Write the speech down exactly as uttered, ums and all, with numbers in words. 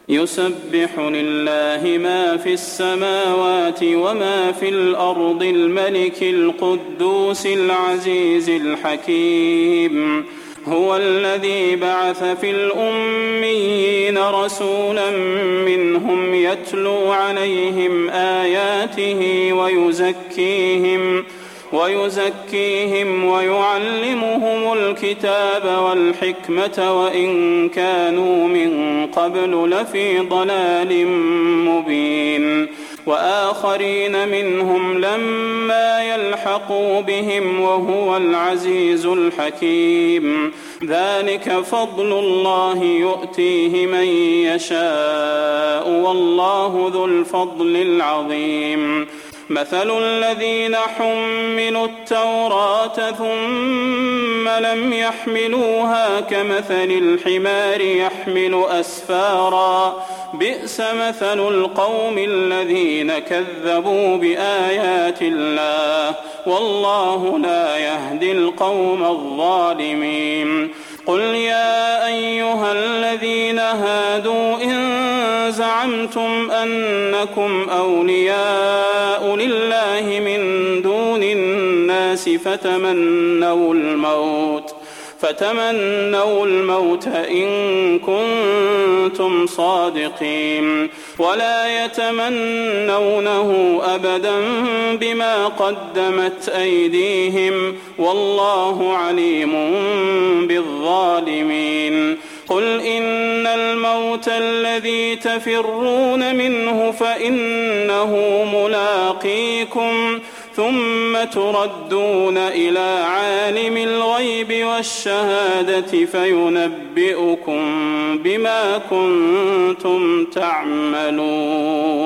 يسبح لله ما في السماوات وما في الأرض الملك القدوس العزيز الحكيم. هو الذي بعث في الأميين رسولا منهم يتلو عليهم آياته ويزكيهم ويزكيهم ويعلمهم الكتاب والحكمة وإن كانوا من قبل لفي ضلال مبين. وآخرين منهم لما يلحقوا بهم وهو العزيز الحكيم. ذلك فضل الله يؤتيه من يشاء والله ذو الفضل العظيم. مثل الذين حملوا التوراة ثم لم يحملوها كمثل الحمار يحمل أسفارا بئس مثل القوم الذين كذبوا بآيات الله والله لا يهدي القوم الظالمين. قل يا أيها الذين هادوا إن زعمتم أنكم أولياء لله من دون الناس فتمنوا الموت فتمنوا الموت إن كنتم صادقين ولا يتمنونه أبدا بما قدمت أيديهم والله عليم بالظالمين. قل إن الموت الذي تفرون منه فإنه ملاقيكم ثم تردون إلى عالم الغيب والشهادة فينبئكم بما كنتم تعملون.